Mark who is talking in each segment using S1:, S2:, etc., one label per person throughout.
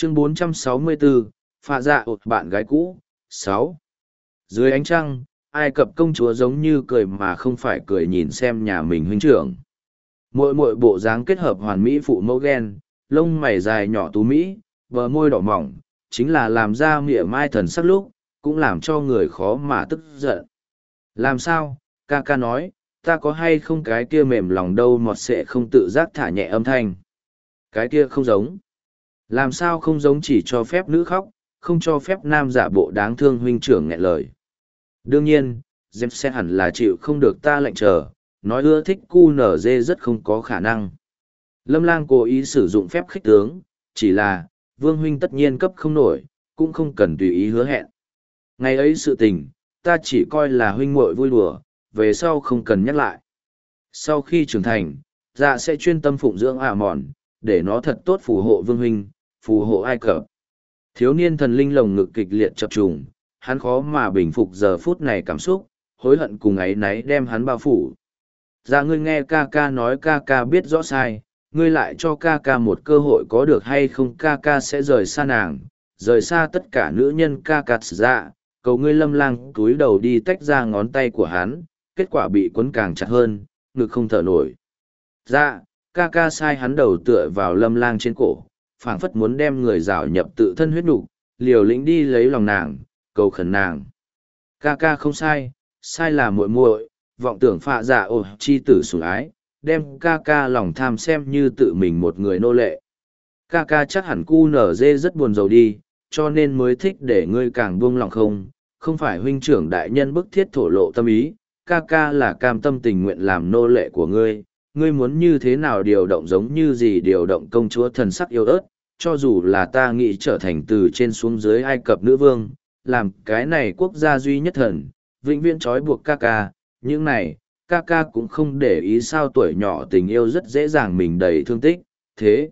S1: Chương 464, Phạ Dạ ột bạn gái cũ, 6. Dưới ánh trăng, Ai Cập công chúa giống như cười mà không phải cười nhìn xem nhà mình huynh trưởng. Mỗi mỗi bộ dáng kết hợp hoàn mỹ phụ mẫu ghen, lông mày dài nhỏ tú mỹ, bờ môi đỏ mỏng, chính là làm ra mỉa mai thần sắc lúc, cũng làm cho người khó mà tức giận. Làm sao, ca ca nói, ta có hay không cái kia mềm lòng đâu mọt sẽ không tự giác thả nhẹ âm thanh. Cái kia không giống. Làm sao không giống chỉ cho phép nữ khóc, không cho phép nam giả bộ đáng thương huynh trưởng nghẹn lời. Đương nhiên, James sẽ hẳn là chịu không được ta lệnh chờ, nói ưa thích cu nở dê rất không có khả năng. Lâm Lang cố ý sử dụng phép khích tướng, chỉ là, Vương huynh tất nhiên cấp không nổi, cũng không cần tùy ý hứa hẹn. Ngày ấy sự tình, ta chỉ coi là huynh muội vui đùa, về sau không cần nhắc lại. Sau khi trưởng thành, dạ sẽ chuyên tâm phụng dưỡng ả mòn, để nó thật tốt phù hộ Vương huynh, phù hộ Ai Cập. Thiếu niên thần linh lồng ngực kịch liệt chập trùng, hắn khó mà bình phục giờ phút này cảm xúc, hối hận cùng ấy náy đem hắn bao phủ. Dạ ngươi nghe ca ca nói ca ca biết rõ sai, ngươi lại cho ca ca một cơ hội có được hay không ca ca sẽ rời xa nàng, rời xa tất cả nữ nhân ca ca dạ, cầu ngươi Lâm Lang túi đầu đi tách ra ngón tay của hắn, kết quả bị quấn càng chặt hơn, ngực không thở nổi. Dạ, ca ca sai hắn đầu tựa vào Lâm Lang trên cổ, phảng phất muốn đem người rào nhập tự thân huyết nục, liều lĩnh đi lấy lòng nàng, cầu khẩn nàng. Ca ca không sai, sai là muội muội, vọng tưởng phạ dạ ồ chi tử sủng ái, đem ca ca lòng tham xem như tự mình một người nô lệ. Ca ca chắc hẳn cu nở dê rất buồn rầu đi, cho nên mới thích để ngươi càng buông lòng không phải huynh trưởng đại nhân bức thiết thổ lộ tâm ý, ca ca là cam tâm tình nguyện làm nô lệ của ngươi, ngươi muốn như thế nào điều động giống như gì điều động công chúa thần sắc yêu ớt, cho dù là ta nghĩ trở thành từ trên xuống dưới Ai Cập nữ vương, làm cái này quốc gia duy nhất thần, vĩnh viễn trói buộc ca ca, những này, ca ca cũng không để ý sao tuổi nhỏ tình yêu rất dễ dàng mình đầy thương tích, thế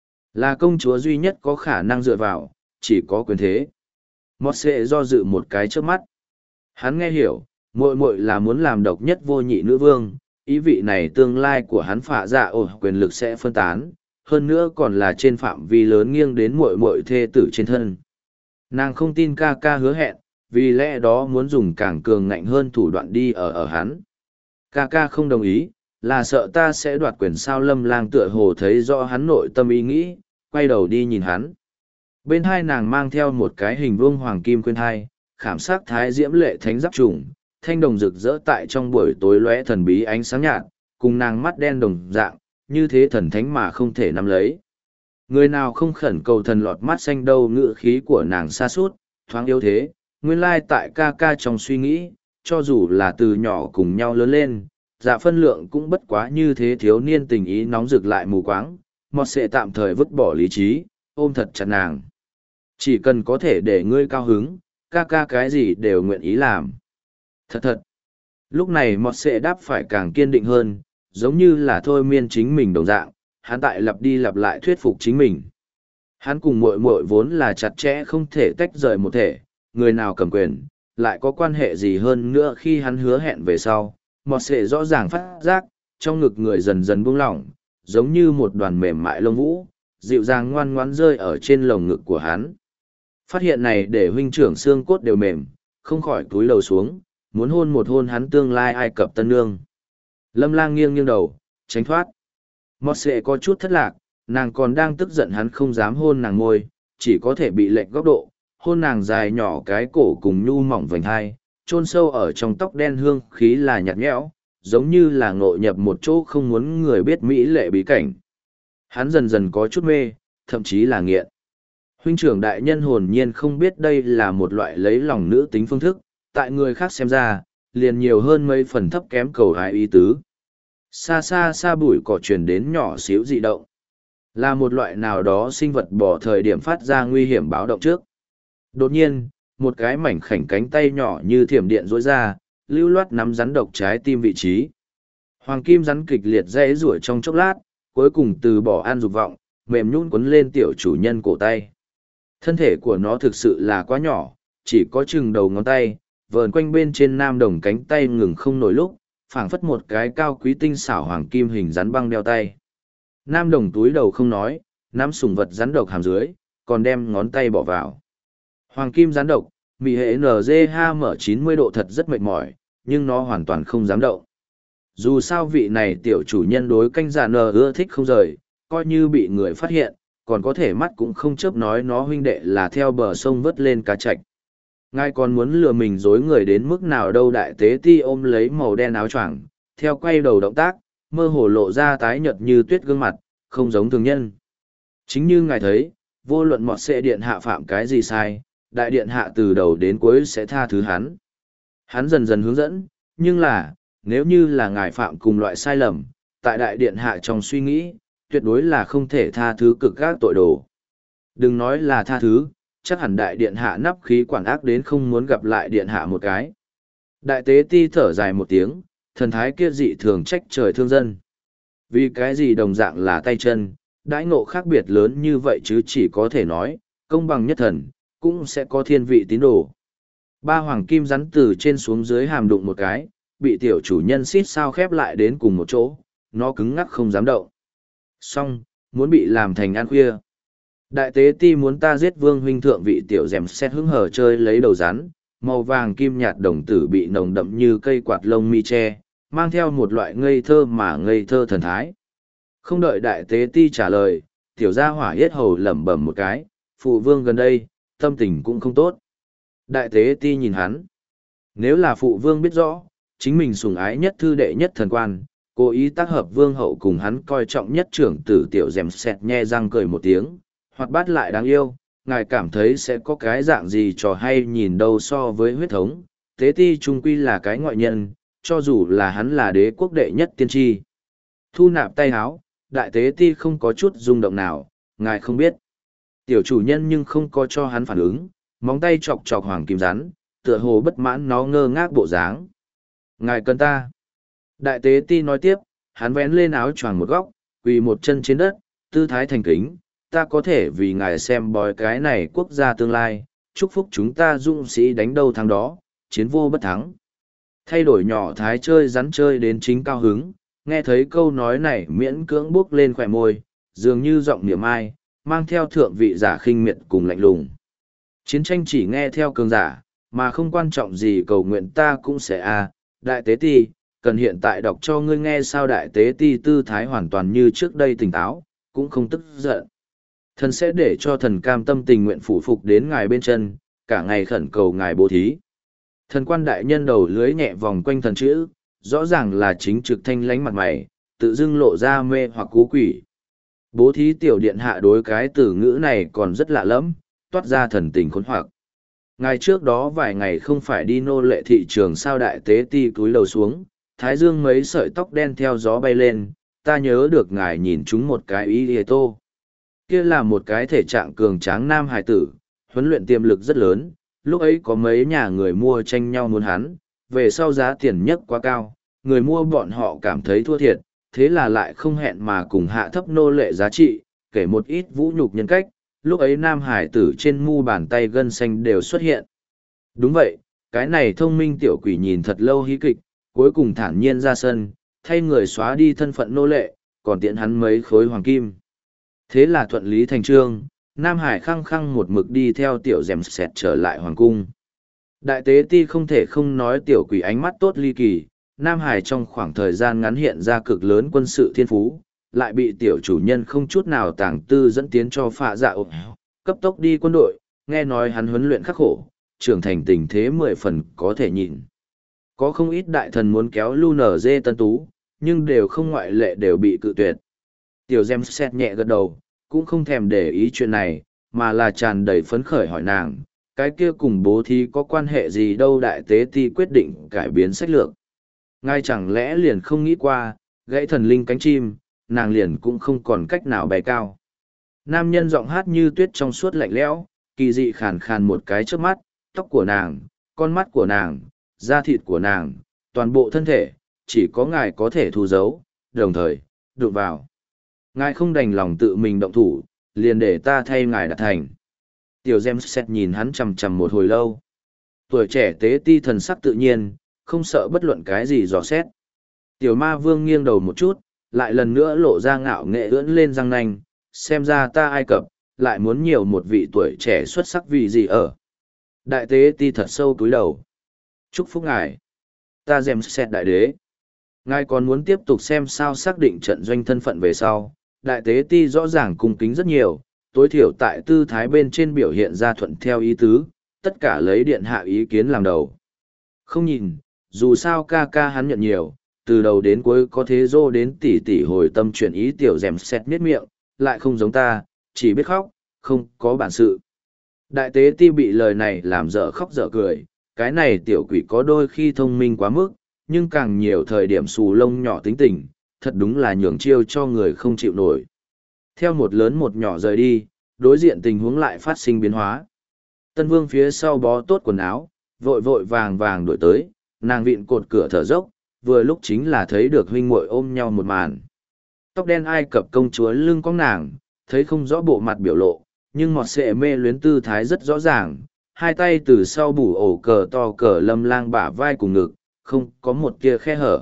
S1: là công chúa duy nhất có khả năng dựa vào, chỉ có quyền thế. Mót sẽ do dự một cái trước mắt. Hắn nghe hiểu, muội muội là muốn làm độc nhất vô nhị nữ vương, ý vị này tương lai của hắn phạ dạ ồ quyền lực sẽ phân tán, hơn nữa còn là trên phạm vi lớn nghiêng đến muội muội thê tử trên thân. Nàng không tin ca ca hứa hẹn, vì lẽ đó muốn dùng càng cường ngạnh hơn thủ đoạn đi ở hắn. Ca ca không đồng ý, là sợ ta sẽ đoạt quyền sao. Lâm Lang tựa hồ thấy rõ hắn nội tâm ý nghĩ, quay đầu đi nhìn hắn. Bên hai nàng mang theo một cái hình vuông hoàng kim khuyên hai, khảm sắc thái diễm lệ thánh giáp trùng, thanh đồng rực rỡ tại trong buổi tối lóe thần bí ánh sáng nhạt, cùng nàng mắt đen đồng dạng, như thế thần thánh mà không thể nắm lấy. Người nào không khẩn cầu thần lọt mắt xanh đâu, ngữ khí của nàng xa suốt, thoáng yếu thế, nguyên lai tại ca ca trong suy nghĩ, cho dù là từ nhỏ cùng nhau lớn lên, dạ phân lượng cũng bất quá như thế. Thiếu niên tình ý nóng rực lại mù quáng, mọt sẽ tạm thời vứt bỏ lý trí, ôm thật chặt nàng. Chỉ cần có thể để ngươi cao hứng, ca ca cái gì đều nguyện ý làm. Thật thật. Lúc này mọt sẽ đáp phải càng kiên định hơn, giống như là thôi miên chính mình đồng dạng, hắn tại lặp đi lặp lại thuyết phục chính mình. Hắn cùng muội muội vốn là chặt chẽ không thể tách rời một thể, người nào cầm quyền, lại có quan hệ gì hơn nữa. Khi hắn hứa hẹn về sau, mọt sẽ rõ ràng phát giác, trong ngực người dần dần buông lỏng, giống như một đoàn mềm mại lông vũ, dịu dàng ngoan ngoãn rơi ở trên lồng ngực của hắn. Phát hiện này để huynh trưởng xương cốt đều mềm, không khỏi túi đầu xuống, muốn hôn một hôn hắn tương lai Ai Cập tân nương. Lâm Lang nghiêng nghiêng đầu, tránh thoát. Mọt sẽ có chút thất lạc, nàng còn đang tức giận hắn không dám hôn nàng môi, chỉ có thể bị lệch góc độ, hôn nàng dài nhỏ cái cổ cùng nhu mỏng vành hai, chôn sâu ở trong tóc đen hương khí là nhạt nhẽo, giống như là ngộ nhập một chỗ không muốn người biết mỹ lệ bí cảnh. Hắn dần dần có chút mê, thậm chí là nghiện. Huynh trưởng đại nhân hồn nhiên không biết đây là một loại lấy lòng nữ tính phương thức, tại người khác xem ra, liền nhiều hơn mấy phần thấp kém cầu hài ý tứ. Xa xa xa bụi cỏ truyền đến nhỏ xíu dị động. Là một loại nào đó sinh vật bỏ thời điểm phát ra nguy hiểm báo động trước. Đột nhiên, một cái mảnh khảnh cánh tay nhỏ như thiểm điện rối ra, lưu loát nắm rắn độc trái tim vị trí. Hoàng kim rắn kịch liệt rẽ rủa trong chốc lát, cuối cùng từ bỏ an dục vọng, mềm nhũn quấn lên tiểu chủ nhân cổ tay. Thân thể của nó thực sự là quá nhỏ, chỉ có chừng đầu ngón tay, vờn quanh bên trên nam đồng cánh tay ngừng không nổi lúc, phảng phất một cái cao quý tinh xảo hoàng kim hình rắn băng đeo tay. Nam đồng túi đầu không nói, nắm sùng vật rắn độc hàm dưới, còn đem ngón tay bỏ vào. Hoàng kim rắn độc, mị hệ NGH mở 90 độ thật rất mệt mỏi, nhưng nó hoàn toàn không dám động. Dù sao vị này tiểu chủ nhân đối canh giả nờ ưa thích không rời, coi như bị người phát hiện, còn có thể mắt cũng không chớp nói nó huynh đệ là theo bờ sông vớt lên cá trạch. Ngài còn muốn lừa mình dối người đến mức nào đâu. Đại tế ti ôm lấy màu đen áo choàng, theo quay đầu động tác, mơ hồ lộ ra tái nhợt như tuyết gương mặt, không giống thường nhân. Chính như ngài thấy, vô luận mọt sẽ điện hạ phạm cái gì sai, đại điện hạ từ đầu đến cuối sẽ tha thứ hắn. Hắn dần dần hướng dẫn, nhưng là, nếu như là ngài phạm cùng loại sai lầm, tại đại điện hạ trong suy nghĩ, tuyệt đối là không thể tha thứ cực các tội đồ. Đừng nói là tha thứ, chắc hẳn đại điện hạ nắp khí quản ác đến không muốn gặp lại điện hạ một cái. Đại tế ti thở dài một tiếng, thần thái kia dị thường trách trời thương dân. Vì cái gì đồng dạng là tay chân, đãi ngộ khác biệt lớn như vậy chứ chỉ có thể nói, công bằng nhất thần, cũng sẽ có thiên vị tín đồ. Ba hoàng kim rắn từ trên xuống dưới hàm đụng một cái, bị tiểu chủ nhân xít sao khép lại đến cùng một chỗ, nó cứng ngắc không dám động. Xong, muốn bị làm thành ăn khuya. Đại tế ti muốn ta giết vương huynh thượng vị tiểu dèm xét hứng hở chơi lấy đầu rắn, màu vàng kim nhạt đồng tử bị nồng đậm như cây quạt lông mi che, mang theo một loại ngây thơ mà ngây thơ thần thái. Không đợi đại tế ti trả lời, tiểu gia hỏa yết hầu lẩm bẩm một cái, phụ vương gần đây, tâm tình cũng không tốt. Đại tế ti nhìn hắn. Nếu là phụ vương biết rõ, chính mình sủng ái nhất thư đệ nhất thần quan, cố ý tác hợp vương hậu cùng hắn coi trọng nhất trưởng tử tiểu dèm xẹt nhe răng cười một tiếng, hoặc bắt lại đáng yêu, ngài cảm thấy sẽ có cái dạng gì trò hay nhìn đâu so với huyết thống. Tế ti trung quy là cái ngoại nhân, cho dù là hắn là đế quốc đệ nhất tiên tri. Thu nạp tay háo, đại tế ti không có chút rung động nào, ngài không biết. Tiểu chủ nhân nhưng không có cho hắn phản ứng, móng tay chọc chọc hoàng kim rắn, tựa hồ bất mãn nó ngơ ngác bộ dáng. Ngài cần ta. Đại tế ti nói tiếp, hắn vén lên áo choàng một góc, quỳ một chân trên đất, tư thái thành kính, ta có thể vì ngài xem bói cái này quốc gia tương lai, chúc phúc chúng ta dũng sĩ đánh đâu thắng đó, chiến vô bất thắng. Thay đổi nhỏ thái chơi rắn chơi đến chính cao hứng, nghe thấy câu nói này miễn cưỡng bước lên khỏe môi, dường như giọng niệm ai, mang theo thượng vị giả khinh miệt cùng lạnh lùng. Chiến tranh chỉ nghe theo cường giả, mà không quan trọng gì cầu nguyện ta cũng sẽ đại tế ti, cần hiện tại đọc cho ngươi nghe sao. Đại tế ti tư thái hoàn toàn như trước đây tỉnh táo, cũng không tức giận. Thần sẽ để cho thần cam tâm tình nguyện phủ phục đến ngài bên chân, cả ngày khẩn cầu ngài bố thí. Thần quan đại nhân đầu lưới nhẹ vòng quanh thần chữ, rõ ràng là chính trực thanh lánh mặt mày, tự dưng lộ ra mê hoặc cú quỷ. Bố thí tiểu điện hạ đối cái từ ngữ này còn rất lạ lẫm, toát ra thần tình khốn hoặc. Ngài trước đó vài ngày không phải đi nô lệ thị trường sao. Đại tế ti cúi đầu xuống, thái dương mấy sợi tóc đen theo gió bay lên, ta nhớ được ngài nhìn chúng một cái ý hề tô. Kia là một cái thể trạng cường tráng nam hài tử, huấn luyện tiềm lực rất lớn, lúc ấy có mấy nhà người mua tranh nhau muốn hắn, về sau giá tiền nhất quá cao, người mua bọn họ cảm thấy thua thiệt, thế là lại không hẹn mà cùng hạ thấp nô lệ giá trị, kể một ít vũ nhục nhân cách, lúc ấy nam hải tử trên mu bàn tay gân xanh đều xuất hiện. Đúng vậy, cái này thông minh tiểu quỷ nhìn thật lâu hí kịch, cuối cùng thản nhiên ra sân, thay người xóa đi thân phận nô lệ, còn tiện hắn mấy khối hoàng kim. Thế là thuận lý thành trương, Nam Hải khăng khăng một mực đi theo tiểu dèm sẹt trở lại hoàng cung. Đại tế ti không thể không nói tiểu quỷ ánh mắt tốt ly kỳ, Nam Hải trong khoảng thời gian ngắn hiện ra cực lớn quân sự thiên phú, lại bị tiểu chủ nhân không chút nào tàng tư dẫn tiến cho phạ dạ ộp, cấp tốc đi quân đội, nghe nói hắn huấn luyện khắc khổ, trưởng thành tình thế 10 phần có thể nhìn. Có không ít đại thần muốn kéo lưu nở dê tân tú, nhưng đều không ngoại lệ đều bị cự tuyệt. Tiểu Gem xét nhẹ gật đầu, cũng không thèm để ý chuyện này, mà là tràn đầy phấn khởi hỏi nàng, cái kia cùng bố thí có quan hệ gì đâu. Đại tế ti quyết định cải biến sách lược. Ngay chẳng lẽ liền không nghĩ qua, gãy thần linh cánh chim, nàng liền cũng không còn cách nào bay cao. Nam nhân giọng hát như tuyết trong suốt lạnh lẽo, kỳ dị khàn khàn một cái trước mắt, tóc của nàng, con mắt của nàng, da thịt của nàng, toàn bộ thân thể, chỉ có ngài có thể thu giấu, đồng thời, đụng vào. Ngài không đành lòng tự mình động thủ, liền để ta thay ngài đạt thành. Tiểu Gem xét nhìn hắn chằm chằm một hồi lâu. Tuổi trẻ tế ti thần sắc tự nhiên, không sợ bất luận cái gì dò xét. Tiểu ma vương nghiêng đầu một chút, lại lần nữa lộ ra ngạo nghệ ưỡn lên răng nanh, xem ra ta Ai Cập, lại muốn nhiều một vị tuổi trẻ xuất sắc vì gì ở. Đại tế ti thật sâu cúi đầu. Chúc phúc ngài. Ta dèm xét đại đế. Ngài còn muốn tiếp tục xem sao xác định trận doanh thân phận về sau. Đại tế ti rõ ràng cung kính rất nhiều, tối thiểu tại tư thái bên trên biểu hiện ra thuận theo ý tứ, tất cả lấy điện hạ ý kiến làm đầu. Không nhìn, dù sao ca ca hắn nhận nhiều, từ đầu đến cuối có thế dô đến tỉ tỉ hồi tâm chuyển ý tiểu dèm xét miết miệng, lại không giống ta, chỉ biết khóc, không có bản sự. Đại tế ti bị lời này làm dở khóc dở cười, cái này tiểu quỷ có đôi khi thông minh quá mức, nhưng càng nhiều thời điểm xù lông nhỏ tính tình, thật đúng là nhường chiêu cho người không chịu nổi. Theo một lớn một nhỏ rời đi, đối diện tình huống lại phát sinh biến hóa. Tân Vương phía sau bó tốt quần áo, vội vội vàng vàng đuổi tới, nàng vịn cột cửa thở dốc, vừa lúc chính là thấy được huynh muội ôm nhau một màn. Tóc đen Ai Cập công chúa lưng cong nàng, thấy không rõ bộ mặt biểu lộ, nhưng mọt sệ mê luyến tư thái rất rõ ràng, hai tay từ sau bủ ổ cờ to cờ Lâm Lang bả vai cùng ngực, không có một tia khe hở.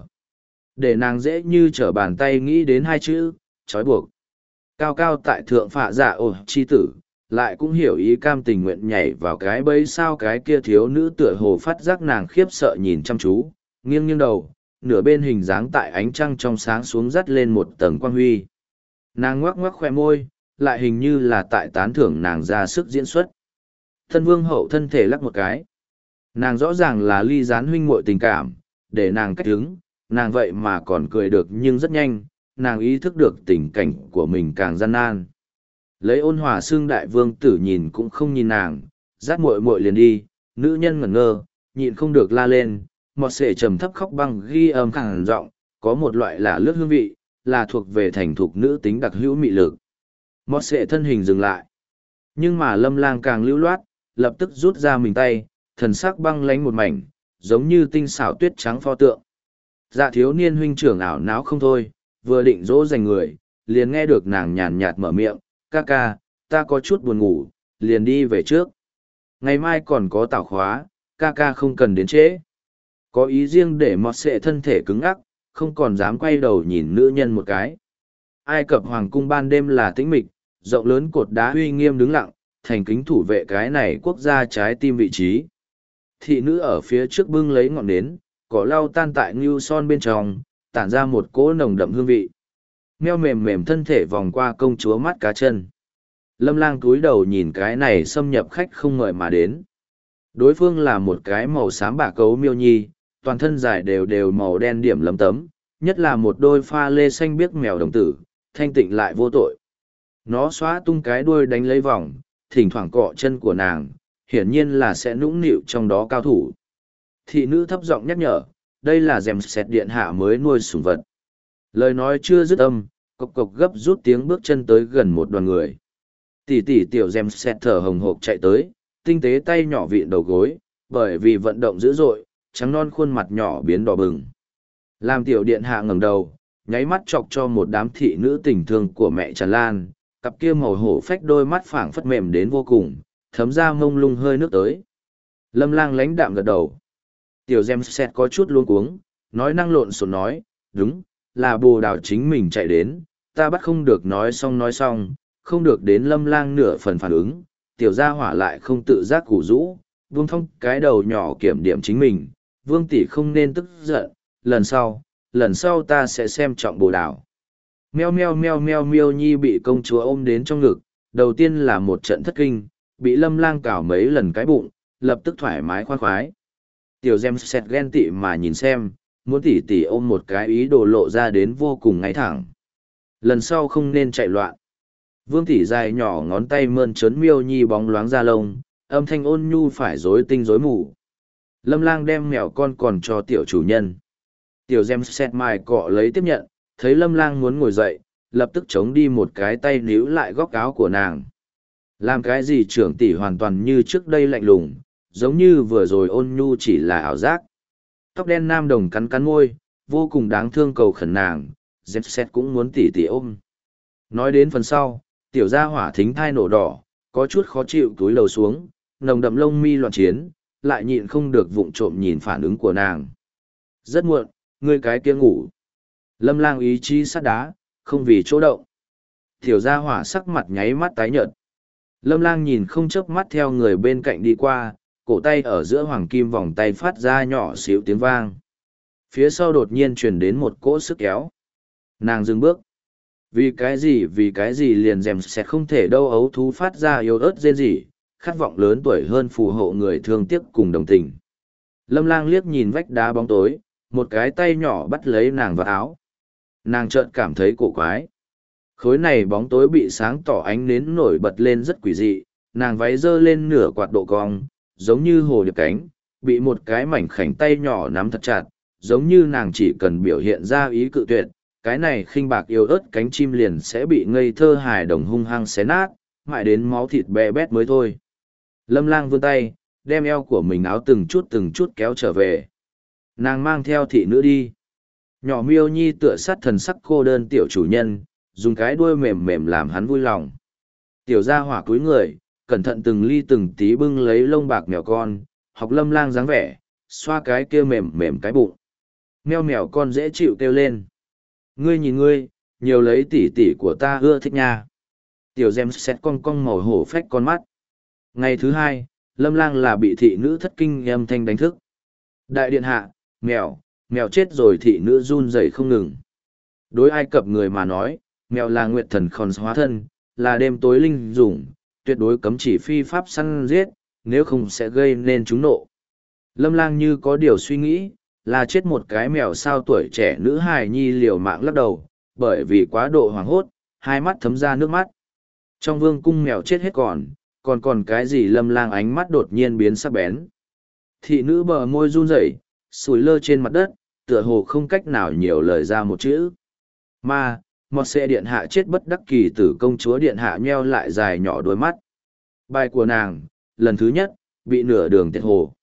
S1: Để nàng dễ như trở bàn tay nghĩ đến hai chữ, trói buộc. Cao cao tại thượng phạ dạ ổ chi tử, lại cũng hiểu ý cam tình nguyện nhảy vào cái bẫy sao cái kia thiếu nữ tựa hồ phát giác nàng khiếp sợ nhìn chăm chú, nghiêng nghiêng đầu, nửa bên hình dáng tại ánh trăng trong sáng xuống dắt lên một tầng quang huy. Nàng ngoắc ngoắc khoe môi, lại hình như là tại tán thưởng nàng ra sức diễn xuất. Thân vương hậu thân thể lắc một cái. Nàng rõ ràng là ly gián huynh muội tình cảm, để nàng cách hứng, nàng vậy mà còn cười được nhưng rất nhanh, nàng ý thức được tình cảnh của mình càng gian nan. Lấy ôn hòa xương đại vương tử nhìn cũng không nhìn nàng, dắt muội muội liền đi, nữ nhân ngẩn ngơ, nhịn không được la lên, một sệ trầm thấp khóc băng ghi âm khàn giọng, có một loại là lướt hương vị, là thuộc về thành thục nữ tính đặc hữu mị lực. Một sệ thân hình dừng lại. Nhưng mà Lâm Lang càng lưu loát, lập tức rút ra mình tay, thần sắc băng lánh một mảnh, giống như tinh xảo tuyết trắng pho tượng. Dạ thiếu niên huynh trưởng ảo não không thôi, vừa định dỗ dành người, liền nghe được nàng nhàn nhạt mở miệng, ca ca, ta có chút buồn ngủ, liền đi về trước. Ngày mai còn có tảo khóa, ca ca không cần đến trễ. Có ý riêng để mọt sệ thân thể cứng ắc, không còn dám quay đầu nhìn nữ nhân một cái. Ai Cập hoàng cung ban đêm là tĩnh mịch, rộng lớn cột đá uy nghiêm đứng lặng, thành kính thủ vệ cái này quốc gia trái tim vị trí. Thị nữ ở phía trước bưng lấy ngọn nến, cỏ lau tan tại ngưu son bên trong, tản ra một cỗ nồng đậm hương vị. Meo mềm mềm thân thể vòng qua công chúa mắt cá chân. Lâm Lang cúi đầu nhìn cái này xâm nhập khách không ngợi mà đến. Đối phương là một cái màu xám bạc cấu miêu nhi, toàn thân dài đều đều màu đen điểm lấm tấm, nhất là một đôi pha lê xanh biếc mèo đồng tử, thanh tịnh lại vô tội. Nó xóa tung cái đuôi đánh lấy vòng, thỉnh thoảng cọ chân của nàng, hiển nhiên là sẽ nũng nịu trong đó cao thủ. Thị nữ thấp giọng nhắc nhở, đây là dèm sẹt điện hạ mới nuôi sủng vật. Lời nói chưa dứt âm, cộc cộc gấp rút tiếng bước chân tới gần một đoàn người. Tỷ tỷ tiểu dèm sẹt thở hồng hộc chạy tới, tinh tế tay nhỏ vịn đầu gối, bởi vì vận động dữ dội, trắng non khuôn mặt nhỏ biến đỏ bừng. Làm tiểu điện hạ ngẩng đầu, nháy mắt chọc cho một đám thị nữ tình thương của mẹ tràn lan, cặp kia màu hổ phách đôi mắt phảng phất mềm đến vô cùng, thấm ra mông lung hơi nước tới. Lâm Lang lãnh đạm gật đầu. Tiểu Gem Set có chút luống cuống, nói năng lộn xộn nói, đúng, là Bồ Đào chính mình chạy đến, ta bắt không được nói xong, không được đến Lâm Lang nửa phần phản ứng, tiểu gia hỏa lại không tự giác củ rũ, vương thông cái đầu nhỏ kiểm điểm chính mình, vương tỷ không nên tức giận, lần sau ta sẽ xem trọng Bồ Đào. Meo meo meo meo miêu nhi bị công chúa ôm đến trong ngực, đầu tiên là một trận thất kinh, bị Lâm Lang cào mấy lần cái bụng, lập tức thoải mái khoan khoái. Tiểu Gem Set ghen tị mà nhìn xem, muốn tỉ tỉ ôm một cái ý đồ lộ ra đến vô cùng ngay thẳng. Lần sau không nên chạy loạn. Vương tỷ dài nhỏ ngón tay mơn trớn miêu nhi bóng loáng da lông, âm thanh ôn nhu phải rối tinh rối mù. Lâm Lang đem mèo con còn cho tiểu chủ nhân. Tiểu Gem Set mài cọ lấy tiếp nhận, thấy Lâm Lang muốn ngồi dậy, lập tức chống đi một cái tay níu lại góc áo của nàng. Làm cái gì trưởng tỷ hoàn toàn như trước đây lạnh lùng, giống như vừa rồi ôn nhu chỉ là ảo giác. Tóc đen nam đồng cắn cắn môi, vô cùng đáng thương cầu khẩn nàng, Dẹp Xét cũng muốn tỉ tỉ ôm. Nói đến phần sau, tiểu gia hỏa thính thai nổ đỏ, có chút khó chịu túi lầu xuống, nồng đậm lông mi loạn chiến, lại nhịn không được vụng trộm nhìn phản ứng của nàng. Rất muộn, ngươi cái kia ngủ. Lâm Lang ý chí sắt đá, không vì chỗ động. Tiểu gia hỏa sắc mặt nháy mắt tái nhợt. Lâm Lang nhìn không chớp mắt theo người bên cạnh đi qua, cổ tay ở giữa hoàng kim vòng tay phát ra nhỏ xíu tiếng vang. Phía sau đột nhiên truyền đến một cỗ sức kéo. Nàng dừng bước. Vì cái gì liền dèm sẽ không thể đâu, ấu thú phát ra yếu ớt rên rỉ, khát vọng lớn tuổi hơn phù hộ người thương tiếc cùng đồng tình. Lâm Lang liếc nhìn vách đá bóng tối, một cái tay nhỏ bắt lấy nàng vào áo. Nàng chợt cảm thấy cổ quái. Khối này bóng tối bị sáng tỏ ánh nến nổi bật lên rất quỷ dị, nàng váy giơ lên nửa quạt độ cong, giống như hồ điệp cánh, bị một cái mảnh khảnh tay nhỏ nắm thật chặt, giống như nàng chỉ cần biểu hiện ra ý cự tuyệt, cái này khinh bạc yếu ớt cánh chim liền sẽ bị ngây thơ hài đồng hung hăng xé nát, mãi đến máu thịt bè bét mới thôi. Lâm Lang vươn tay, đem eo của mình áo từng chút kéo trở về. Nàng mang theo thị nữ đi. Nhỏ Miêu Nhi tựa sát thần sắc cô đơn tiểu chủ nhân, dùng cái đuôi mềm mềm làm hắn vui lòng. Tiểu gia hỏa cúi người, cẩn thận từng ly từng tí bưng lấy lông bạc mèo con, học Lâm Lang dáng vẻ, xoa cái kia mềm mềm cái bụng. Mèo mèo con dễ chịu kêu lên. Ngươi nhìn ngươi, nhiều lấy tỉ tỉ của ta ưa thích nha. Tiểu Gem xét cong cong màu hổ phách con mắt. Ngày thứ hai, Lâm Lang là bị thị nữ thất kinh âm thanh đánh thức. Đại điện hạ, mèo chết rồi, thị nữ run rẩy không ngừng. Đối Ai Cập người mà nói, mèo là nguyệt thần khòn hóa thân, là đêm tối linh dùng, tuyệt đối cấm chỉ phi pháp săn giết, nếu không sẽ gây nên chúng nộ. Lâm Lang như có điều suy nghĩ, là chết một cái mèo sao, tuổi trẻ nữ hài nhi liều mạng lắc đầu, bởi vì quá độ hoảng hốt, hai mắt thấm ra nước mắt. Trong vương cung mèo chết hết còn cái gì? Lâm Lang ánh mắt đột nhiên biến sắc bén. Thị nữ bờ môi run rẩy, sủi lơ trên mặt đất, tựa hồ không cách nào nhiều lời ra một chữ. Một xe điện hạ chết bất đắc kỳ tử, công chúa điện hạ nheo lại dài nhỏ đôi mắt. Bài của nàng, lần thứ nhất, bị nửa đường tiệt hồ.